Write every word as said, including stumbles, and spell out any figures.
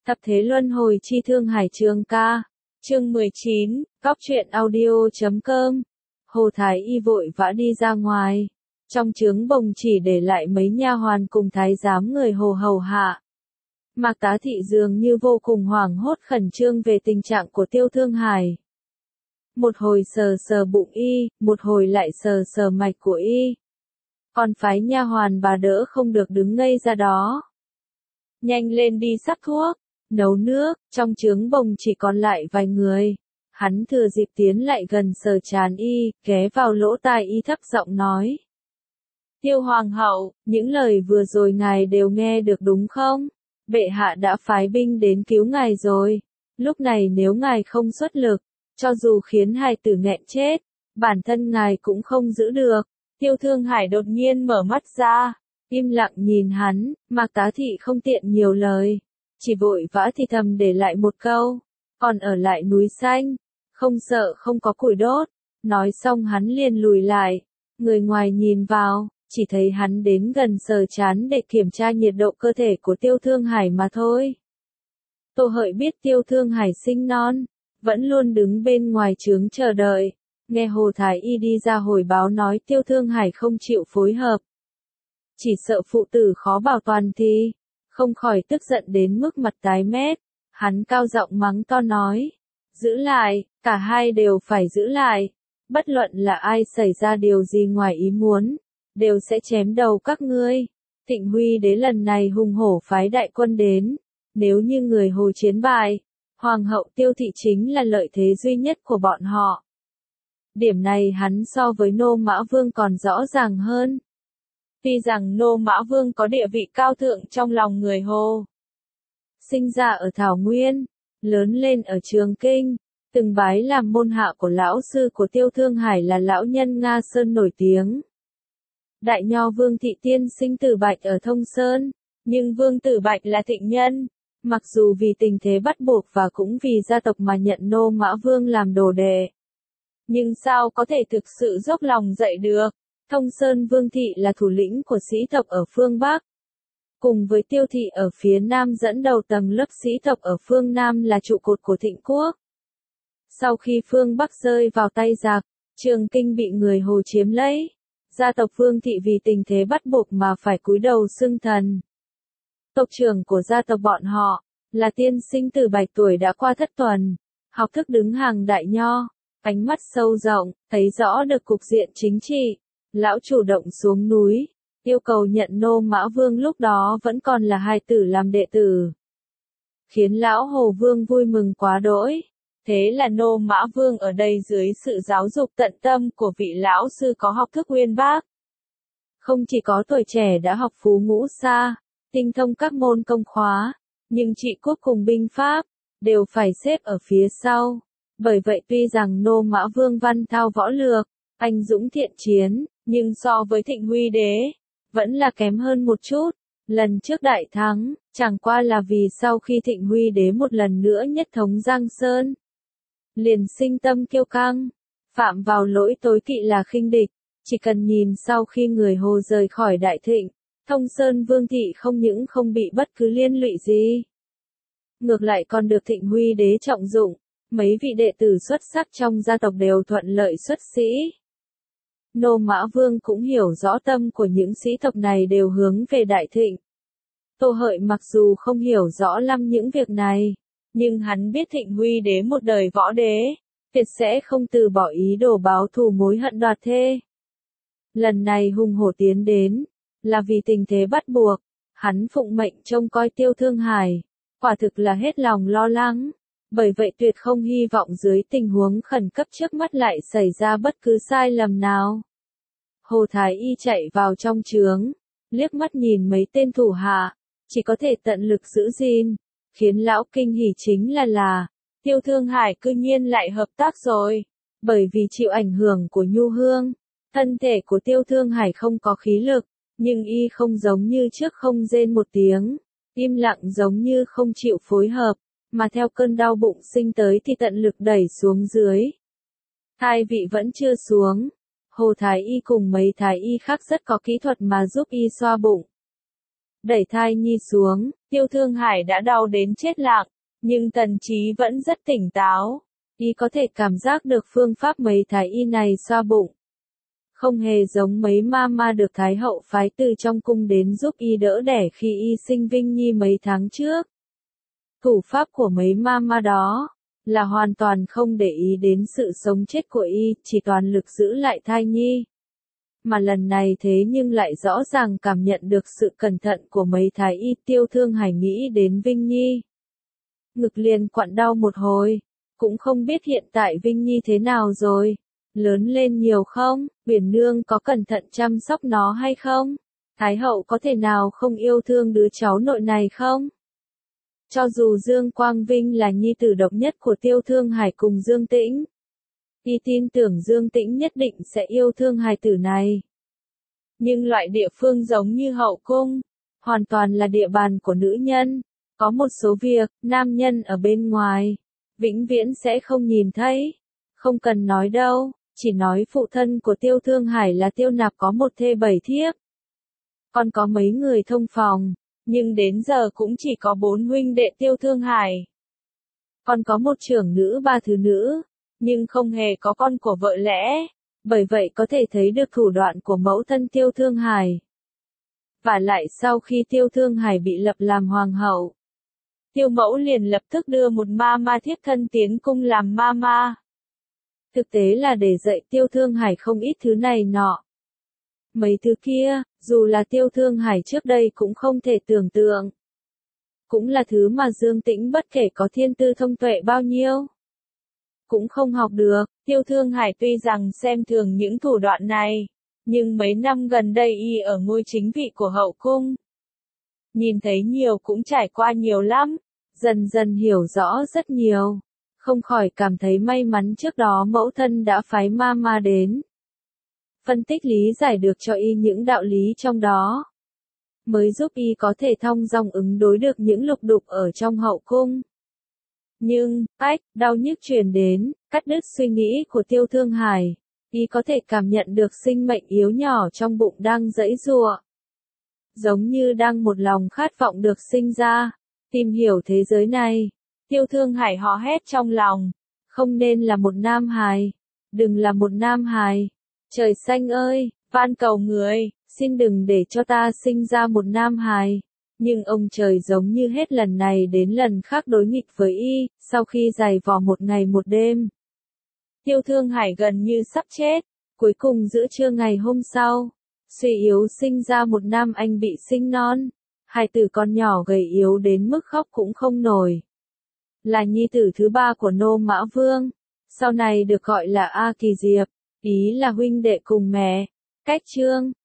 Thập thế luân hồi chi thương hải trường ca. Chương mười chín, Cóc truyện audio chấm com. Hồ Thái Y vội vã đi ra ngoài. Trong trướng bồng chỉ để lại mấy nha hoàn cùng thái giám người Hồ hầu hạ. Mạc Tá Thị dường như vô cùng hoảng hốt khẩn trương về tình trạng của Tiêu Thương Hải. Một hồi sờ sờ bụng y, một hồi lại sờ sờ mạch của y. Còn phái nha hoàn bà đỡ không được đứng ngây ra đó. Nhanh lên đi sắc thuốc, nấu nước, trong trướng bồng chỉ còn lại vài người. Hắn thừa dịp tiến lại gần sờ trán y, ghé vào lỗ tai y thấp giọng nói. Tiêu Hoàng hậu, những lời vừa rồi ngài đều nghe được đúng không? Bệ hạ đã phái binh đến cứu ngài rồi. Lúc này nếu ngài không xuất lực, cho dù khiến hài tử nghẹn chết, bản thân ngài cũng không giữ được. Tiêu Thương Hải đột nhiên mở mắt ra, im lặng nhìn hắn, Mạc Tá Thị không tiện nhiều lời, chỉ vội vã thì thầm để lại một câu, còn ở lại núi xanh, không sợ không có củi đốt. Nói xong hắn liền lùi lại, người ngoài nhìn vào, chỉ thấy hắn đến gần sờ trán để kiểm tra nhiệt độ cơ thể của Tiêu Thương Hải mà thôi. Tô Hợi biết Tiêu Thương Hải sinh non, vẫn luôn đứng bên ngoài trướng chờ đợi, nghe Hồ Thái Y đi ra hồi báo nói Tiêu Thương Hải không chịu phối hợp. Chỉ sợ phụ tử khó bảo toàn thì, không khỏi tức giận đến mức mặt tái mét, hắn cao giọng mắng to nói, giữ lại, cả hai đều phải giữ lại, bất luận là ai xảy ra điều gì ngoài ý muốn, đều sẽ chém đầu các ngươi. Thịnh Huy Đế lần này hùng hổ phái đại quân đến, nếu như người Hồ chiến bại, Hoàng hậu Tiêu Thị chính là lợi thế duy nhất của bọn họ. Điểm này hắn so với Nô Mã Vương còn rõ ràng hơn. Tuy rằng Nô Mã Vương có địa vị cao thượng trong lòng người Hồ. Sinh ra ở Thảo Nguyên, lớn lên ở Trường Kinh, từng bái làm môn hạ của lão sư của Tiêu Thương Hải là lão nhân Nga Sơn nổi tiếng. Đại nho Vương Thị tiên sinh Tử Bạch ở Thông Sơn, nhưng Vương Tử Bạch là thịnh nhân, mặc dù vì tình thế bắt buộc và cũng vì gia tộc mà nhận Nô Mã Vương làm đồ đệ. Nhưng sao có thể thực sự dốc lòng dạy được? Thông Sơn Vương Thị là thủ lĩnh của sĩ tộc ở phương Bắc. Cùng với Tiêu Thị ở phía Nam dẫn đầu tầng lớp sĩ tộc ở phương Nam là trụ cột của Thịnh Quốc. Sau khi phương Bắc rơi vào tay giặc, Trường Kinh bị người Hồ chiếm lấy. Gia tộc Vương Thị vì tình thế bắt buộc mà phải cúi đầu xưng thần. Tộc trưởng của gia tộc bọn họ, là tiên sinh Tử Bạch tuổi đã qua thất tuần, học thức đứng hàng đại nho, ánh mắt sâu rộng, thấy rõ được cục diện chính trị. Lão chủ động xuống núi, yêu cầu nhận Nô Mã Vương lúc đó vẫn còn là hài tử làm đệ tử. Khiến lão Hồ Vương vui mừng quá đỗi. Thế là Nô Mã Vương ở đây dưới sự giáo dục tận tâm của vị lão sư có học thức uyên bác. Không chỉ có tuổi trẻ đã học phú ngũ xa, tinh thông các môn công khóa, nhưng trị quốc cùng binh pháp, đều phải xếp ở phía sau. Bởi vậy tuy rằng Nô Mã Vương văn thao võ lược, anh dũng thiện chiến, nhưng so với Thịnh Huy Đế, vẫn là kém hơn một chút. Lần trước đại thắng, chẳng qua là vì sau khi Thịnh Huy Đế một lần nữa nhất thống Giang Sơn, liền sinh tâm kiêu căng, phạm vào lỗi tối kỵ là khinh địch. Chỉ cần nhìn sau khi người Hồ rời khỏi Đại Thịnh, Thông Sơn Vương Thị không những không bị bất cứ liên lụy gì, ngược lại còn được Thịnh Huy Đế trọng dụng, mấy vị đệ tử xuất sắc trong gia tộc đều thuận lợi xuất sĩ. Nô Mã Vương cũng hiểu rõ tâm của những sĩ tộc này đều hướng về Đại Thịnh. Tô Hợi mặc dù không hiểu rõ lắm những việc này, nhưng hắn biết Thịnh Huy Đế một đời võ đế, tuyệt sẽ không từ bỏ ý đồ báo thù mối hận đoạt thê. Lần này hùng hổ tiến đến, là vì tình thế bắt buộc, hắn phụng mệnh trông coi Tiêu Thương Hải, quả thực là hết lòng lo lắng, bởi vậy tuyệt không hy vọng dưới tình huống khẩn cấp trước mắt lại xảy ra bất cứ sai lầm nào. Hồ Thái Y chạy vào trong trướng, liếc mắt nhìn mấy tên thủ hạ, chỉ có thể tận lực giữ gìn, khiến lão kinh hỉ chính là là, Tiêu Thương Hải cư nhiên lại hợp tác rồi, bởi vì chịu ảnh hưởng của nhu hương, thân thể của Tiêu Thương Hải không có khí lực, nhưng y không giống như trước không rên một tiếng, im lặng giống như không chịu phối hợp, mà theo cơn đau bụng sinh tới thì tận lực đẩy xuống dưới. Thai vị vẫn chưa xuống. Hồ Thái Y cùng mấy Thái Y khác rất có kỹ thuật mà giúp y xoa bụng. Đẩy thai nhi xuống, Tiêu Thương Hải đã đau đến chết lặng, nhưng Tần Chí vẫn rất tỉnh táo. Y có thể cảm giác được phương pháp mấy thái y này xoa bụng. Không hề giống mấy ma ma được Thái hậu phái từ trong cung đến giúp y đỡ đẻ khi y sinh Vinh Nhi mấy tháng trước. Thủ pháp của mấy ma ma đó là hoàn toàn không để ý đến sự sống chết của y, chỉ toàn lực giữ lại thai nhi. Mà lần này thế nhưng lại rõ ràng cảm nhận được sự cẩn thận của mấy thái y. Tiêu Thương Hải nghĩ đến Vinh Nhi. Ngực liền quặn đau một hồi, cũng không biết hiện tại Vinh Nhi thế nào rồi, lớn lên nhiều không, Uyển Nương có cẩn thận chăm sóc nó hay không, Thái hậu có thể nào không yêu thương đứa cháu nội này không? Cho dù Dương Quang Vinh là nhi tử độc nhất của Tiêu Thương Hải cùng Dương Tĩnh, y tin tưởng Dương Tĩnh nhất định sẽ yêu thương hài tử này. Nhưng loại địa phương giống như hậu cung, hoàn toàn là địa bàn của nữ nhân, có một số việc, nam nhân ở bên ngoài, vĩnh viễn sẽ không nhìn thấy. Không cần nói đâu, chỉ nói phụ thân của Tiêu Thương Hải là Tiêu Nạp có một thê bảy thiếp. Còn có mấy người thông phòng, nhưng đến giờ cũng chỉ có bốn huynh đệ Tiêu Thương Hải. Còn có một trưởng nữ ba thứ nữ, nhưng không hề có con của vợ lẽ, bởi vậy có thể thấy được thủ đoạn của mẫu thân Tiêu Thương Hải. Và lại sau khi Tiêu Thương Hải bị lập làm hoàng hậu, Tiêu mẫu liền lập tức đưa một ma ma thiếp thân tiến cung làm ma ma. Thực tế là để dạy Tiêu Thương Hải không ít thứ này nọ. Mấy thứ kia, dù là Tiêu Thương Hải trước đây cũng không thể tưởng tượng. Cũng là thứ mà Dương Tĩnh bất kể có thiên tư thông tuệ bao nhiêu, cũng không học được. Tiêu Thương Hải tuy rằng xem thường những thủ đoạn này, nhưng mấy năm gần đây y ở ngôi chính vị của hậu cung. Nhìn thấy nhiều cũng trải qua nhiều lắm, dần dần hiểu rõ rất nhiều. Không khỏi cảm thấy may mắn trước đó mẫu thân đã phái ma ma đến. Phân tích lý giải được cho y những đạo lý trong đó, mới giúp y có thể thong dong ứng đối được những lục đục ở trong hậu cung. Nhưng, ách, đau nhức truyền đến, cắt đứt suy nghĩ của Tiêu Thương Hải, y có thể cảm nhận được sinh mệnh yếu nhỏ trong bụng đang giãy giụa. Giống như đang một lòng khát vọng được sinh ra, tìm hiểu thế giới này. Tiêu Thương Hải hò hét trong lòng, không nên là một nam hài, đừng là một nam hài. Trời xanh ơi, van cầu người, xin đừng để cho ta sinh ra một nam hài. Nhưng ông trời giống như hết lần này đến lần khác đối nghịch với y, sau khi giày vò một ngày một đêm. Tiêu Thương Hải gần như sắp chết, cuối cùng giữa trưa ngày hôm sau, suy yếu sinh ra một nam anh bị sinh non. Hài tử con nhỏ gầy yếu đến mức khóc cũng không nổi. Là nhi tử thứ ba của Nô Mã Vương, sau này được gọi là A Kỳ Diệp, ý là huynh đệ cùng mẹ, cách chương.